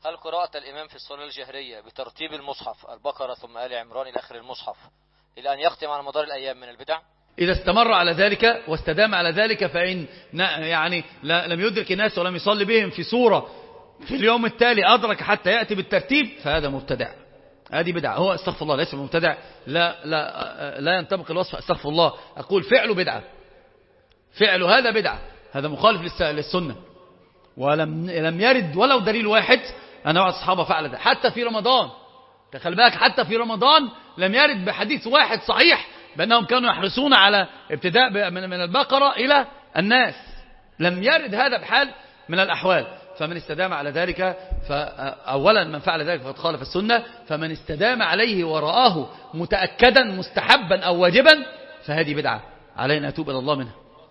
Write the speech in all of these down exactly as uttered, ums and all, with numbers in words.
هل قراءة الإمام في الصلاة الجهرية بترتيب المصحف البقرة ثم آل عمران إلى آخر المصحف إلى أن يختم على مدار الأيام من البدع؟ إذا استمر على ذلك واستدام على ذلك، فإن يعني لم يدرك الناس ولم يصلي بهم في سورة في اليوم التالي أدرك حتى يأتي بالترتيب، فهذا مبتدع، هذه بدعة. هو استغفر الله ليس مبتدع، لا لا لا ينطبق الوصف استغفر الله، أقول فعله بدعة، فعله هذا بدعة، هذا مخالف للسنة، ولم لم يرد ولو دليل واحد أن بعض الصحابة فعل ذلك حتى في رمضان. تخيل بالك حتى في رمضان لم يرد بحديث واحد صحيح بأنهم كانوا يحرصون على ابتداء من البقرة إلى الناس، لم يرد هذا بحال من الأحوال. فمن استدام على ذلك، فأولا من فعل ذلك فقد خالف السنة، فمن استدام عليه ورآه متأكدا مستحبا أو واجبا فهذه بدعة علينا نتوب إلى الله منها.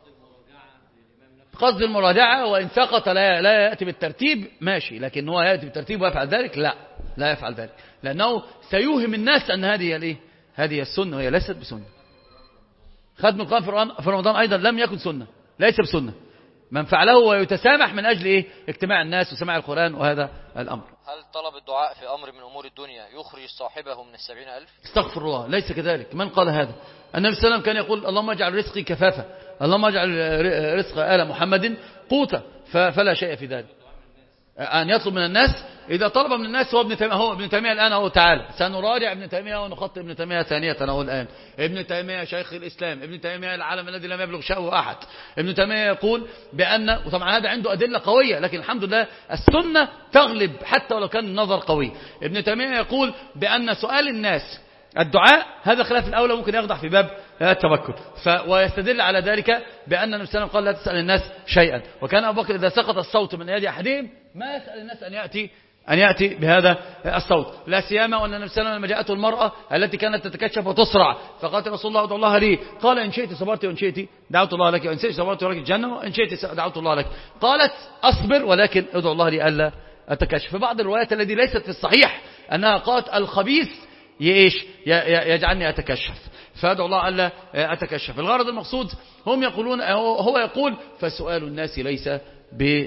قصد المراجعة وإن سقط لا, لا يأتي بالترتيب ماشي، لكن هو يأتي بالترتيب ويفعل ذلك لا لا يفعل ذلك، لأنه سيوهم الناس أن هذه الايه هذه السنة وهي ليست بسنة. ختم القرآن في رمضان أيضا لم يكن سنة، ليس بسنة، من فعله ويتسامح من أجل إيه؟ اجتماع الناس وسماع القرآن وهذا الأمر. هل طلب الدعاء في أمر من أمور الدنيا يخرج صاحبه من السبعين ألف؟ استغفر الله، ليس كذلك. من قال هذا؟ النبي صلى الله عليه وسلم كان يقول اللهم اجعل رزقي كفافة، اللهم اجعل رزق آل محمد قوتا، فلا شيء في ذلك أن يطلب من الناس. إذا طلب من الناس هو ابن تيمية، هو ابن تيمية الآن هو تعالى سنراجع ابن تيمية ونخطئ ابن تيمية ثانية أهو الآن. ابن تيمية شيخ الإسلام، ابن تيمية العالم الذي لم يبلغ شأوه أحد. ابن تيمية يقول بأن، وطبعا هذا عنده أدلة قوية لكن الحمد لله السنة تغلب حتى ولو كان النظر قوي. ابن تيمية يقول بأن سؤال الناس الدعاء هذا خلاف الأولى، ممكن يخضع في باب التوكل، ويستدل على ذلك بأن النبي صلى الله عليه وسلم قال لا تسأل الناس شيئا، وكان أبو بكر إذا سقط الصوت من يد أحدهم ما يسأل الناس أن يأتي أن يأتي بهذا الصوت، لا سيما وأن النبي صلى الله عليه وسلم لما جاءته المرأة التي كانت تتكشف وتصرع فقالت رسول الله ادعو الله لي، قال إن شئت صبرت وإن شئت دعوت الله لك، وإن شئت صبرت ولك الجنة وإن شئت دعوت الله لك. قالت أصبر ولكن ادعو الله لي ألا أتكشف. في بعض الروايات التي ليست في الصحيح أنها قالت الخبيث يإيش يجعلني أتكشف، فادعو الله ألا أتكشف. الغرض المقصود هم يقولون، هو يقول فسؤال الناس ليس ب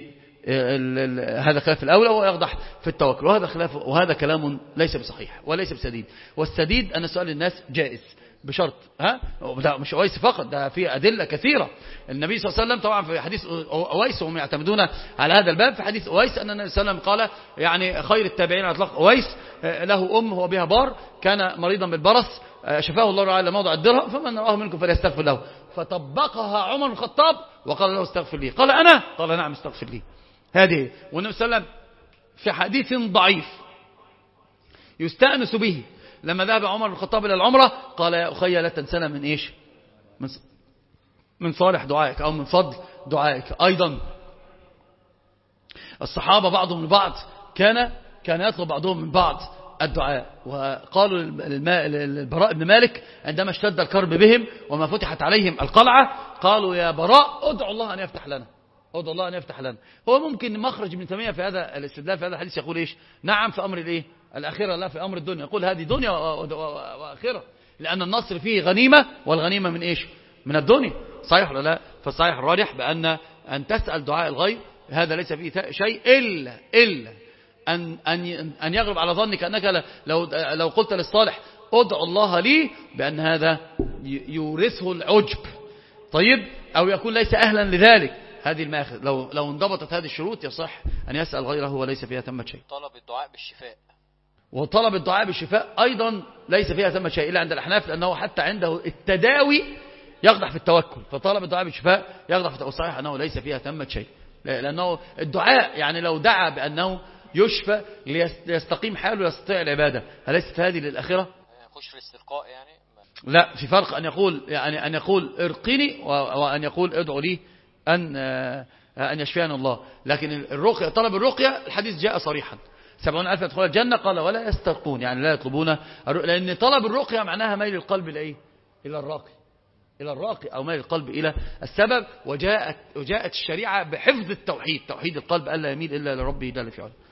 هذا خلاف الأولى ويقضح في التوكل، وهذا خلاف، وهذا كلام ليس بصحيح وليس بسديد. والسديد أن سؤال الناس جائز بشرط، ها ده مش أويس فقط، ده في أدلة كثيرة. النبي صلى الله عليه وسلم طبعا في حديث أويس، وهم يعتمدون على هذا الباب في حديث أويس أن النبي صلى الله عليه وسلم قال يعني خير التابعين على إطلاق أويس له أم هو بها بار، كان مريضا بالبرص شفاه الله على موضع الدرهم، فمن رآه منكم فليستغفر له، فطبقها عمر بن الخطاب وقال له استغفر لي، قال أنا؟ قال نعم استغفر لي. هذه. والنبي صلى الله عليه وسلم في حديث ضعيف يستأنس به لما ذهب عمر بن الخطاب إلى العمرة قال يا أخي لا تنسنا من إيش من, من صالح دعائك أو من فضل دعائك. أيضا الصحابة بعضهم البعض كان كان يطلب بعضهم من بعض الدعاء، وقالوا للبراء بن مالك عندما اشتد الكرب بهم وما فتحت عليهم القلعة قالوا يا براء ادعو الله أن يفتح لنا، ادعو الله أن يفتح لنا. هو ممكن مخرج ابن تيمية في هذا الاستدلال في هذا الحديث يقول إيش نعم في أمر الإيه الأخيرة لا في أمر الدنيا، يقول هذه دنيا وآخرة، لأن النصر فيه غنيمة والغنيمة من إيش من الدنيا، صحيح ولا لا؟ فالصحيح الراجح بأن أن تسأل دعاء الغير هذا ليس فيه شيء إلا إلا أن أن أن يغلب على ظنك أنك لو لو قلت للصالح ادعو الله لي بأن هذا يورثه العجب، طيب، أو يكون ليس أهلا لذلك. هذه المآخذ لو لو انضبطت هذه الشروط يصح أن يسأل غيره وليس فيها ثمة شيء. طلب الدعاء بالشفاء، وطلب الدعاء بالشفاء أيضا ليس فيها ثمة شيء إلا عند الأحناف، لأنه حتى عنده التداوي يقدح في التوكل، فطلب الدعاء بالشفاء يقدح في التوكل، صحيح أنه ليس فيها ثمة شيء، لأنه الدعاء يعني لو دعا بأنه يشفى ليستقيم حاله ويستطيع العبادة، أليست هذه للآخرة؟ يخش في الاسترقاء يعني؟ لا، في فرق أن يقول يعني أن يقول ارقني وأن يقول ادعو لي أن أن يشفينا الله. لكن الرقية، طلب الرقية الحديث جاء صريحا سبعون ألف يدخل الجنة، قال ولا يسترقون، يعني لا يطلبون، لأن طلب الرقية معناها ميل القلب إلى إيه؟ إلى الراقي، إلى الراقي أو ميل القلب إلى السبب. وجاءت وجاءت الشريعة بحفظ التوحيد، توحيد القلب ألا يميل إلا لربه جل في علاه.